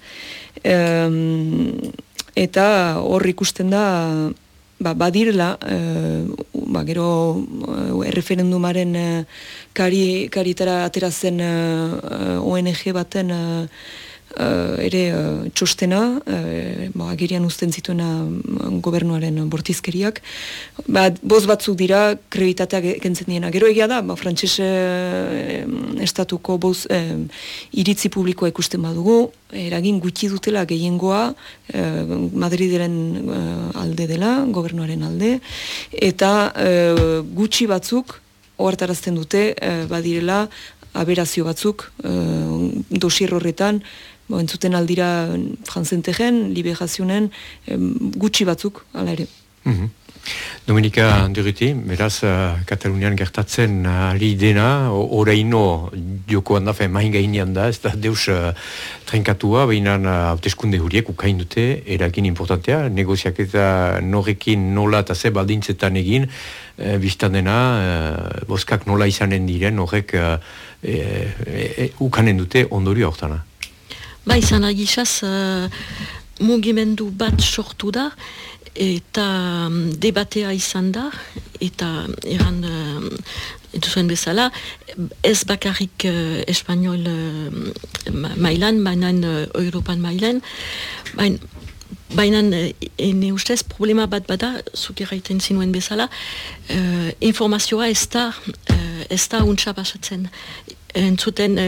eta hor ikusten da badirela gero erreferendumaren karitara atera zen ONG baten ere txostena agerian uzten zituena gobernuaren bortizkeriak boz batzuk dira kreditateak kentzen diena. Gero egia da frantses estatuko boz iritzi publikoa ikusten badugu eragin gutxi dutela gehiengoa Madrideren alde dela, gobernuaren alde eta gutxi batzuk ohartarazten dute badirela aberazio batzuk dosier horretan entzuten aldira Francentegen, Liberazionen gutxi batzuk, ala ere. Dominika Durruti, beraz, Katalunian gertatzen ari dena, oraino jokoan da, mahin gainean da, ez da deus trenkatua, behin hauteskunde huriek ukain dute, eragin importantea, negoziak eta norrekin nola eta ze baldintzetan egin, biztan dena, bozkak nola izanen diren, horrek ukanen dute ondorio hortana. Izan agisaz, mugimendu bat sortu da, eta debatea izan da, eta eran zuen bezala, ez bakarrik espanol mailan, baina Europan mailan, baina ene ustez problema bat bada, zuk erraiten zinuen bezala, informazioa ez da untsa basatzen. Entzuten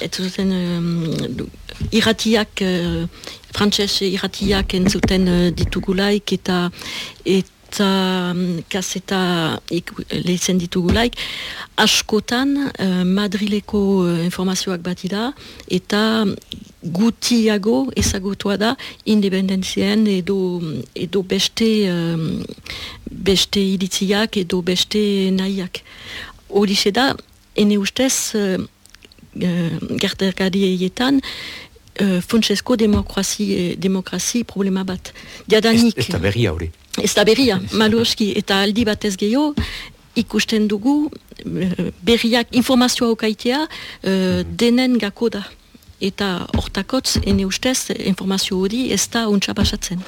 irratiak, frantses irratiak entzuten ditugulaik eta kaseta lehitzen ditugulaik. Askotan Madrileko informazioak batida eta gutiago ezagutua da independentzian edo beste iritziak edo beste nahiak. Horixe da, ene ustez gertakarietan funtsesko demokrazi problema bat. Diadanik, ez da berria hori. Ez da berria, maluoski, eta aldi batez gehiago ikusten dugu berriak informazioa okaitea denen gako da. Eta hortakotz, ene ustez, informazio hori ez da untsa pasatzen.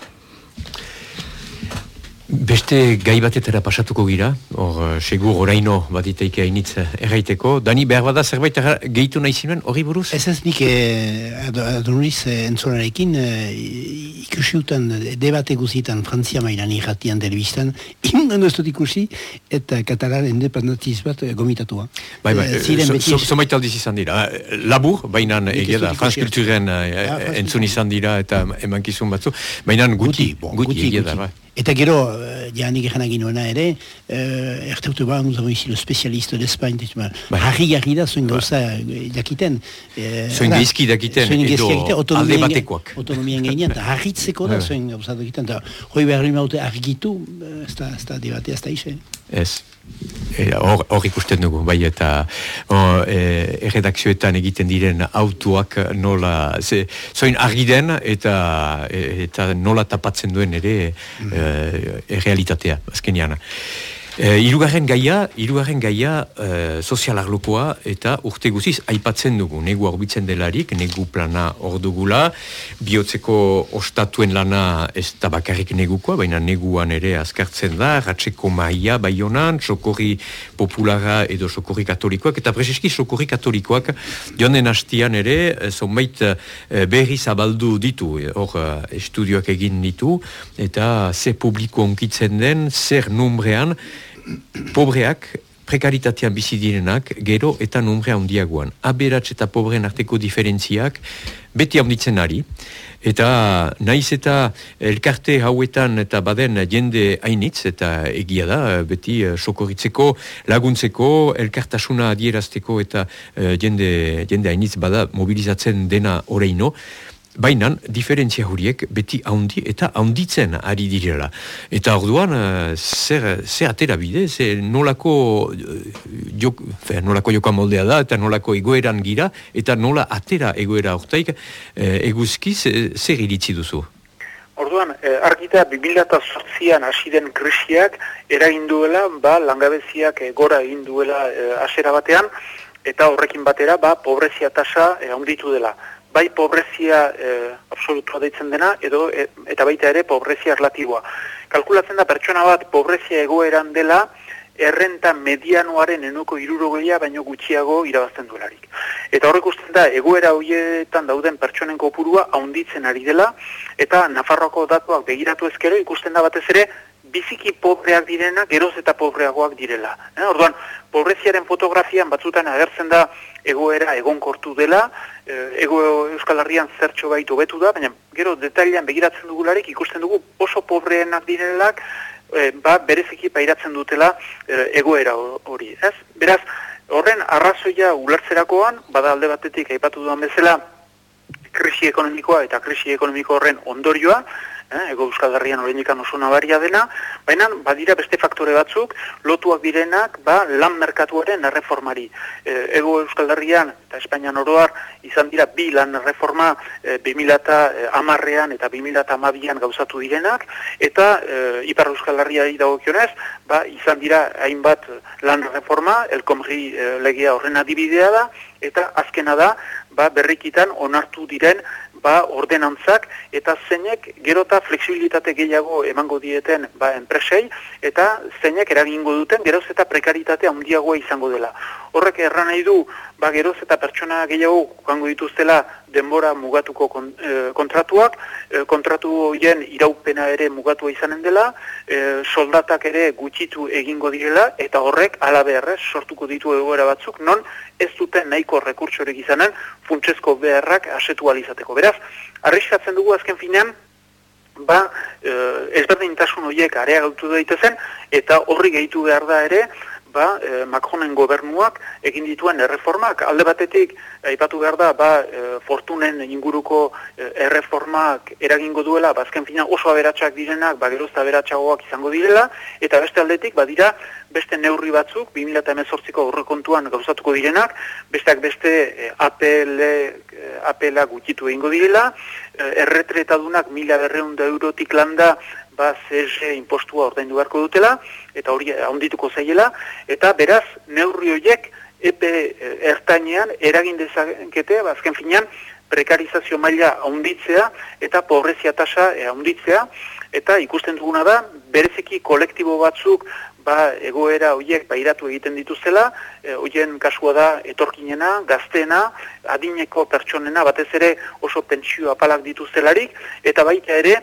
Beste gai batetara pasatuko gira, segur oraino batiteike hainitz erraiteko. Dani, behar bada zerbait gehitu nahi zinuen hori buruz? Ez nik adonuriz entzonarekin ikusiutan debate guzitan Frantzia mailan irratian telebistan, inondo ez dut ikusi eta katalan independentiz bat gomitatua. Zomait aldiz izan dira. Labur, bainan egia da, Franz Kulturen entzun izan dira eta emankizun batzu, bainan guti egia da. Eta gero, janik eganak inoena ere, erteutu ba, nous avons ici le spécialiste d'Espagne, harri da, zoin gauza jakiten. Zoin geizki dakiten, edo alde batekoak. Autonomien gainean, eta harritzeko da, zoin gauza dakiten, eta hoi behar lima haute argitu, ez da debatea, ez da ise. Ez. Hor ikusten dugu, bai, eta erredakzioetan egiten diren autuak nola, zoin argi den eta nola tapatzen duen ere realitatea, azkenean. Hirugarren gaia sozialarlokoa eta urte guziz aipatzen dugu. Negu horbitzen delarik, negu plana hor dugula, bihotzeko ostatuen lana ez da bakarrik negukoa, baina neguan ere azkartzen da, ratzeko maia Baionan, sokorri populara edo sokorri katolikoak, eta prezeski sokorri katolikoak joan den hastian ere, zonbait berri zabaldu ditu, hor estudioak egin ditu, eta ze publiko onkitzen den, zer numbrean, pobreak, prekaritatean bizi direnak, gero eta numbrea handiagoan. Aberats eta pobreen arteko diferentziak beti handitzen ari. Eta naiz eta elkarte hauetan eta baden jende hainitz, eta egia da, beti sokorritzeko, laguntzeko, elkartasuna adierazteko eta jende hainitz bada mobilizatzen dena oreino. Baina, diferentzia horiek beti haundi eta haunditzen ari direla. Eta orduan, zer atera bide, nolako joka moldea da, eta nolako egoeran gira, eta nola atera egoera hortaik, eguzkiz, zer iritzi duzu? Orduan, argita 2008an hasi den krisiak eragin duela, langabeziak gora egin duela hasiera batean, eta horrekin batera, pobrezia tasa handitu dela. Bai pobrezia absolutua deitzen dena, eta baita ere pobrezia relatiboa. Kalkulatzen da pertsona bat pobrezia egoeran dela, errenta medianuaren 60% baino gutxiago irabazten duelarik. Eta horrek usten da, egoera horietan dauden pertsonen kopurua haunditzen ari dela, eta Nafarroako datuak begiratu ezkero ikusten da batez ere, biziki pobreak direna, geroz eta pobreagoak direla. Orduan, pobreziaren fotografian batzutan agertzen da egoera egonkortu dela, Euskal Herrian zertxo baitu betu da, baina gero detailean begiratzen dugularik ikusten dugu oso pobreenak direlak, bereziki pairatzen dutela egoera hori. Beraz, horren arrazoia ulertzerakoan, bada alde batetik aipatu duan bezala, krisi ekonomikoa eta krisi ekonomiko horren ondorioa, Ego Euskal Herrian oraindik oso nabaria dena, baina badira beste faktore batzuk lotuak direnak lan merkatuaren erreformari. Ego Euskal Herrian eta Espainian oro har izan dira bi lan erreforma 2010ean eta 2012an gauzatu direnak, eta Ipar Euskal Herriari dagokionez, izan dira hainbat lan erreforma, Elkomri legea horren adibidea da, eta azkena da berrikitan onartu diren ordenantzak, eta zeinek gerota fleksibilitate gehiago emango dieten enpresei, eta zeinek eragingo duten geroz eta prekaritate handiagoa izango dela. Horrek erran nahi du, geroz eta pertsona gehiago joango dituztela denbora mugatuko kontratuak, kontratu horien iraupena ere mugatua izanen dela, soldatak ere gutxitu egingo direla, eta horrek alabeharrez sortuko ditu egoera batzuk, non ez duten nahiko rekurtsorik izanen funtsezko beharrak asetu alizateko. Beraz, arriskatzen dugu azken finean, ezberdintasun horiek areagotu daitezen, eta horri gehitu behar da ere, Macronen gobernuak egin dituen erreformak. Alde batetik, aipatu behar da, fortunen inguruko erreformak eragingo duela, azken fina oso aberatsak direnak, gerozta aberatsagoak izango direla, eta beste aldetik, badira, beste neurri batzuk, 2018ko aurrekontuan gauzatuko direnak, besteak beste APL-a gutxitu egingo direla, erretretadunak 1.200 eurotik landa, CSG impostua ordaindu beharko dutela, eta hori handituko zaiela, eta beraz, neurri horiek epe ertainean eragin dezakete, azken finean, prekarizazio maila handitzea eta pobrezia tasa handitzea, eta ikusten duguna da, bereziki kolektibo batzuk egoera horiek pairatu egiten dituzela, horien kasua da etorkinena, gazteena, adineko pertsonena, batez ere oso pentsio apalak dituztelarik, eta baita ere,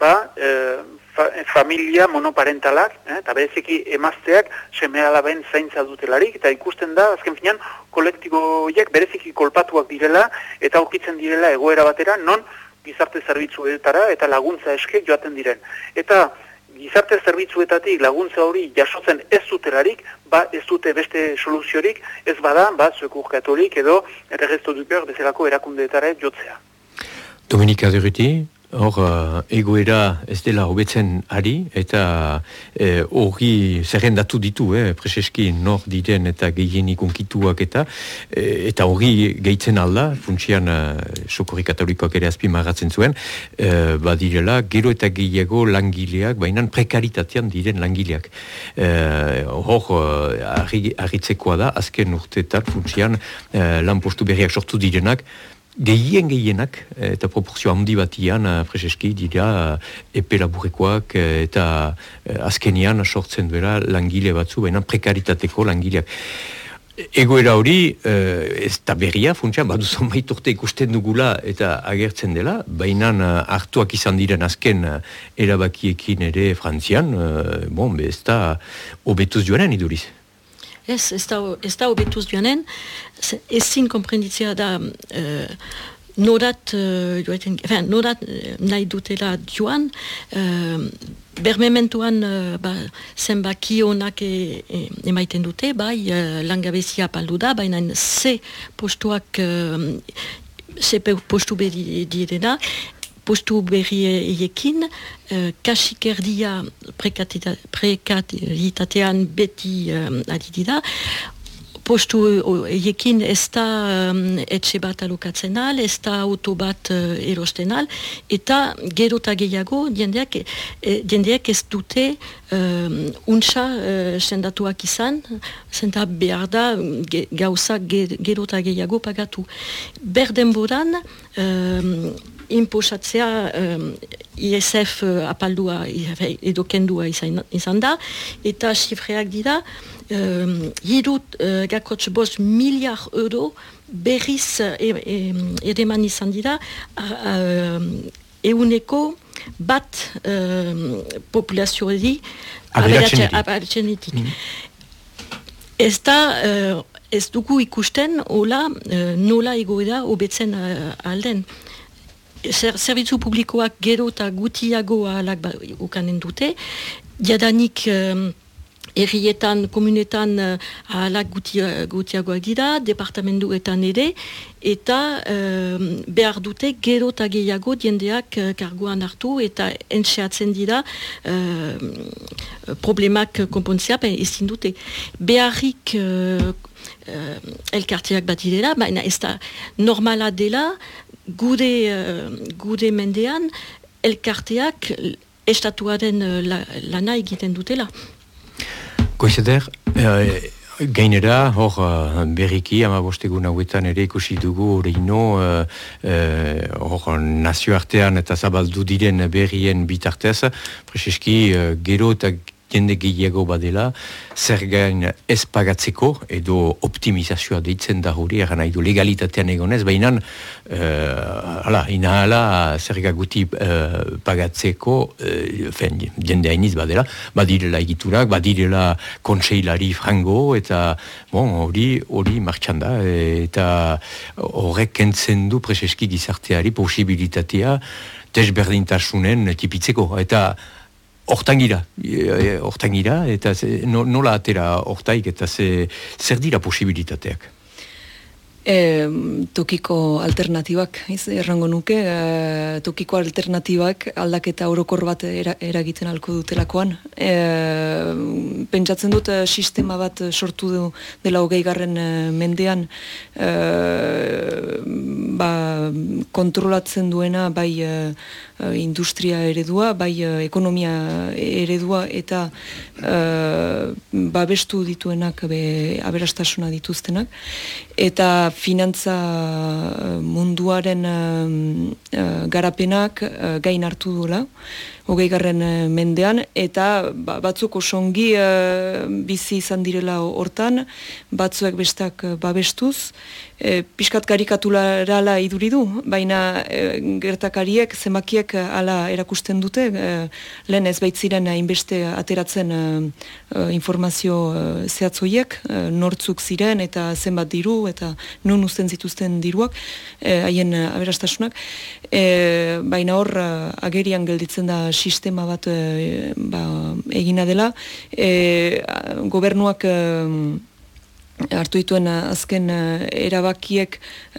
familia monoparentalak, eta bereziki emazteak seme-alaben zaintza dutelarik, eta ikusten da, azken finean, kolektibo horiek bereziki kolpatuak direla, eta aurkitzen direla egoera batera, non gizarte zerbitzuetara eta laguntza eske joaten diren. Eta gizarte zerbitzuetatik laguntza hori jasotzen ez dutelarik, ez dute beste soluziorik, ez bada, Secours Catholique edo Resto du Cœur bezalako erakundeetara jotzea. Dominika Durruti, Hor, egoera ez dela hobetzen ari, eta hori zerrendatu ditu, preseski nor diren eta gehienik unkituak eta hori gehitzen alda, funtsian Sokori Katolikoak ere azpimarratzen zuen, badirela gero eta gehiago langileak, baina prekaritatean diren langileak. Hor, arritzekoa da, azken urteetan funtsian lanpostu berriak sortu direnak, gehienak eta proporzio handi batian preseski dira epe laburrekoak eta azkenian sortzen duela langile batzu, baina prekaritateko langileak. Egoera hori ez da berria funtsian, badu zonbait urte ikusten dugula eta agertzen dela, baina hartuak izan diren azken erabakiekin ere Frantzian, ez da hobetuz joanen iduriz. Ez da hobetuz joanen, ezin komprenditzea da norat nahi dutela joan, bermementuan zenbaki honak emaiten dute, bai langabezia apaldu da, baina ze postuak, ze postu berri direna, postu berri eiekin, kasik erdia prekaritatean beti adidida, postu eiekin ez da etxe bat alokatzen al, ez da auto bat erosten al, eta gero eta gehiago jendeak ez dute untsa sendatuak izan, zenta behar da gauza gero eta gehiago pagatu. Berdenboran, inposatzea ISF apaldua edo kendua izan da, eta xifreak dira, gakotx 5 miliar euro berriz ereman izan dira, euneko bat populazioari aberatzenetik. Ez dugu ikusten, nola egoera hobetzen alden. Zerbitzu publikoak gero eta gutiago ahalak ukanen dute, jadanik herrietan, komunetan ahalak gutiagoak dira, departamentuetan ere, eta behar dute gero eta gehiago jendeak karguan hartu eta entxeatzen dira problemak konpontzea, ezin dute. Beharrik elkarteak bat direla, baina ez da normala dela, gure mendean elkarteak estatuaren lana egiten dutela. Goizeder, gainera, hor berriki, 15 egun hauetan ere ikusi dugu horreino, hor nazioartean eta zabaldu diren berrien bitartez, preseski gero eta jende gehiago badela, zer gain ez pagatzeko, edo optimizazioa deitzen da hori, eran nahi du legalitatean egonez, baina inahala zerga guti pagatzeko, jende hainiz badela, badirela egiturak, badirela kontseilari frango, eta hori martxan da, eta horrek kentzen du preseski gizarteari posibilitatea desberdintasunen tipitzeko, eta hortan gira, eta nola atera hortaik, eta zer dira posibilitateak? Tokiko alternatibak, errango nuke, tokiko alternatibak aldaketa orokor bat eragiten alko dutelakoan. Pentsatzen dut sistema bat sortu dela 20. Mendean kontrolatzen duena bai industria eredua, bai ekonomia eredua eta babestu dituenak aberastasuna dituztenak, eta finantza munduaren garapenak gain hartu duela 20. Mendean, eta batzuk osongi bizi izan direla hortan, batzuek bestak babestuz, pixkat karikaturala iduridu, baina gertakariek, zenbakiek hala erakusten dute, lehen ez baitziren hainbeste ateratzen informazio zehatzoiek, nortzuk ziren eta zenbat diru, eta nun uzten zituzten diruak, haien aberastasunak, baina hor agerian gelditzen da sistema bat egina dela, gobernuak hartu dituen azken erabakiek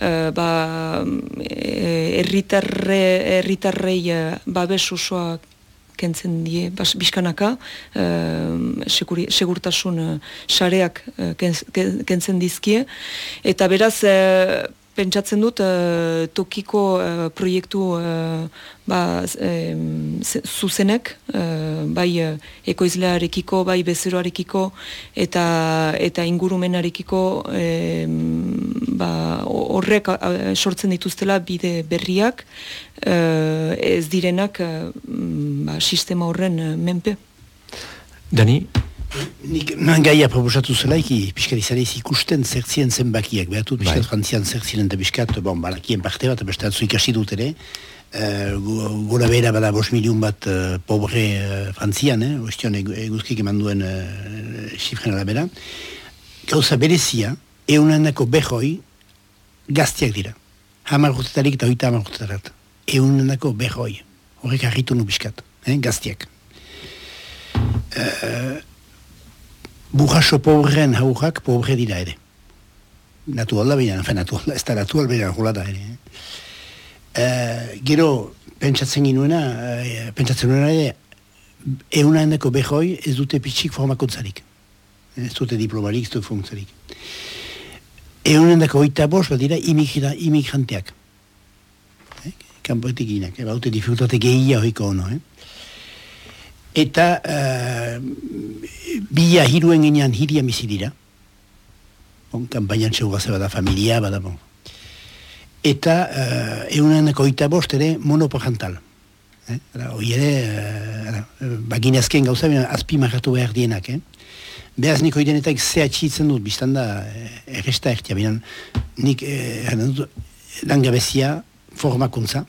herritarrei babes osoa kentzen die, bizkanaka, segurtasun sareak kentzen dizkie, eta beraz, pentsatzen dut tokiko proiektu zuzenek, bai ekoizlearekiko, bai bezeroarekiko eta ingurumenarekiko horrek sortzen dituztela bide berriak, ez direnak sistema horren menpe. Dani? Nik gaia proposatu zelaik, piskat izanez ikusten zertzien zenbakiak, behatut piskat frantzian zertzien eta piskat, balakien parte bat, beste atzu ikasi dut ere, gora behera bada 5 milion bat pobre frantzian, ostion eguzkik eman duen xifren arabera, gauza berezia, eunenako behoi gaztiak dira. 10 urtetarik eta 30 urtetarat. Eunenako behoi. Horrek harritu nu piskat, gaztiak. Burraso pobreen haurrak pobre dira ere. Natural da baina, ez da natural baina jola da ere. Gero, pentsatzen nuena ere, eunenako behoi ez dute pitxik formakuntzarik. Ez dute diplomarik, ez dute formakuntzarik. Eunenako 25 bat dira imigranteak. Kanpoetik ginak, baute dificultate gehia hoiko ono, Eta bila hiruen ginean hiria bizi dira. Kampainan txeugaz bada familia, bada. Eta eunenako 25 ere monoparental. Hoi ere, baginazken gauza, azpimarratu behar dienak. Beaz nik hoiden eta zehatxitzen dut, biztan da, erresta ertia. Nik langabezia, formakuntza.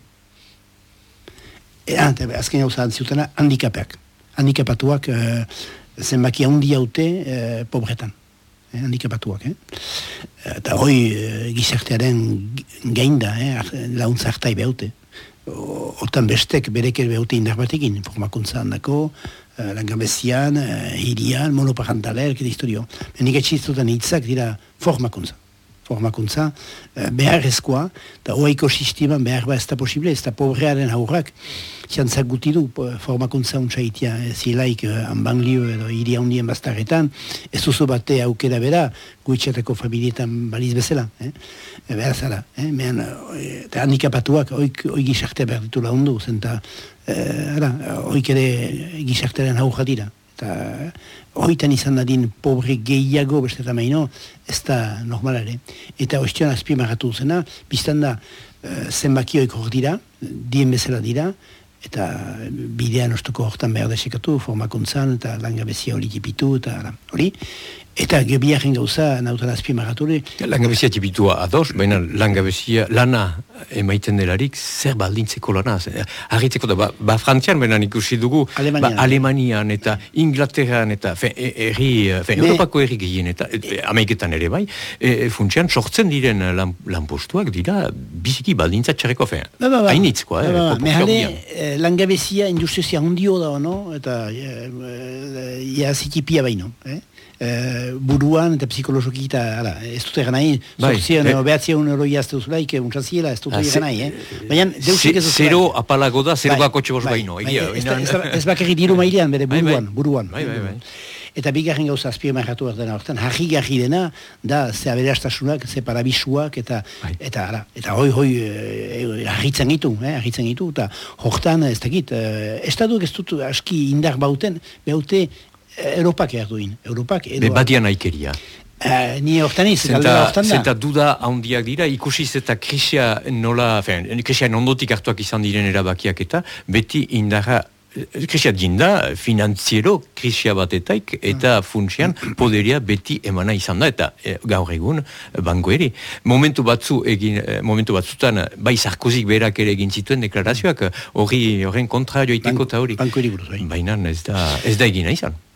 Azken gauza antziutena, handikapeak. Handikapatuak zenbaki handi haute pobretan. Handikapatuak. Eta hoi gizartearen gainda, launtza hartai behaute. Hortan bestek bereker behaute indarbatekin, formakuntza handako, langabezian, hirian, monoparentala, elkede historio. Nik etxizutan hitzak dira formakuntza. Formakuntza beharrezkoa, eta oaiko sisteman behar ba ez da posible, ez da pobrearen haurrak, txantzak guti du formakuntza untsaitia, zilaik anbanglio edo hiri handien bastarretan, ez duzu bate aukera bera, guitxateko familietan baliz bezala. Behar zara, eta handikapatuak oik gizartea behar ditu lahundu, zenta oik ere gizartearen haurra dira. Eta hoitan izan dadin pobre gehiago beste tamaino, ez da normalare. Eta ostion azpimarratu zena, biztan da zenbakioik hor dira, dien bezala dira, eta bidean ostoko hortan behar desekatu, formakuntzan, eta langabezia hori tipitu, eta hori. Eta gebiaren gauza nautan azpimarratu hori. Langabezia tipitua ados, baina langabezia lana emaiten delarik, zer baldintzeko lana. Harritzeko da, Frantzian baina ikusi dugu, Alemanian eta Inglaterran eta Europako erri gehien eta Ameriketan ere bai, funtsian sortzen diren lanpostuak dira biziki baldintza txarreko hainitzkoa. Langabezia industria hundio da, eta zikipia baino. Buruan eta psikologi eta ez dut egan nahi, behatzion euro jazte duzulaik, untsaziela, ez dut egan nahi. Baina, deusik ez dut. Zero apalago da, zero gakotxe bos baino. Ez bakarri diru mailean, bere buruan. Eta bigarren gauza azpimarratu behar dena hortan, harri dena, da ze aberastasunak, ze parabisuak, eta hoi harritzen gitu, eta hortan ez dakit, estatuak ez dut aski indar bauten, behaute Europak erduin. Badian aikeria. Ni hortan iz, galdera hortan da. Zenta duda handiak dira, ikusiz eta krisia nola, krisian ondotik hartuak izan diren erabakiak eta beti indarra, krisia dinda, finantziero krisia batetaik eta funtsian poderia beti emana izan da eta gaur egun bankoeri. Momentu batzutan, bai Sarkozik berak ere egin zituen deklarazioak horren kontra joiteko eta hori. Bankoeri buruz, bai. Baina ez da egina izan. Bai,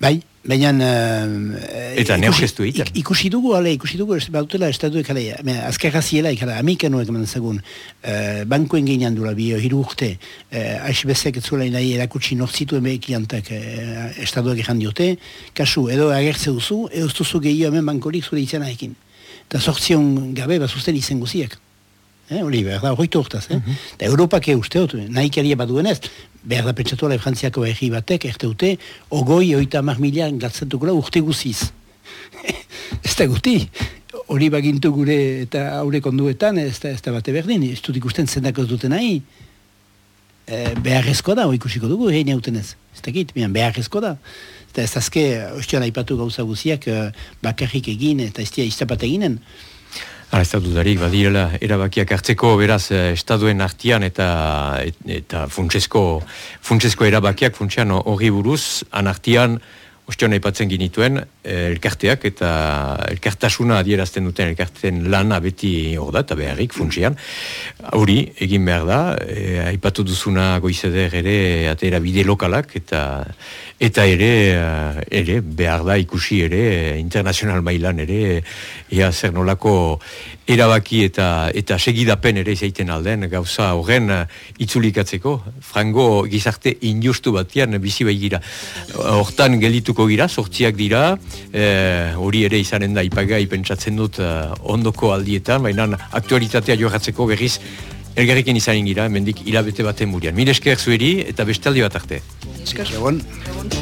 Baina... Eta neokestu egiten. Ikusi dugu, badutela estatuek, azkarra ziela, amikanoek eman zagun, bankoen geinan dula, 3 urte, HBSek etzuela nahi erakutsi norzituen behikiantak estatuek ejan diote, kasu, edo agertze duzu, edo duzu gehiago hemen bankorik zure izena ekin. Eta 8 gabe, bazuzten izen guziak. Hori, behar da, horretu hortaz. Eta Europak usteot, nahi keria bat duenez, behar da pentsatu ala Frantziako erri batek, erteute, 20-30 gatzentukula urte guziz. Ez da guti, hori bagintu gure eta haure konduetan, ez da bate berdin, ez dut ikusten zendak ez duten nahi. Beharrezko da, hori ikusiko dugu, egin hautenez. Ez dakit, beharrezko da. Eta ez azke, ostian aipatu gauza guziak, bakarrik egin, eta ez dira iztapat eginen. Ez da dudarik, badirela, erabakiak hartzeko, beraz, estaduen artian eta funtsezko erabakiak funtsean hori buruz, anartian, ostion aipatzen ginituen, elkarteak eta elkartasuna adierazten duten, elkarten lana beti hor da, eta beharrik funtsean. Hori, egin behar da, aipatu duzuna goizeder ere, atera bide lokalak, eta ere behar da ikusi ere, internazional mailan ere, ea zer nolako erabaki eta segidapen ere izaiten alden, gauza horren itzulikatzeko, frango gizarte injustu batian bizi baigira. Hortan gelituko gira, 8 dira, hori ere izanen da ipagai pentsatzen dut ondoko aldietan, baina aktualitatea joarratzeko berriz elgarrekin izanen gira, mendik hilabete baten murian. Mil esker zueri eta bestaldi bat arte. Esker. Egon.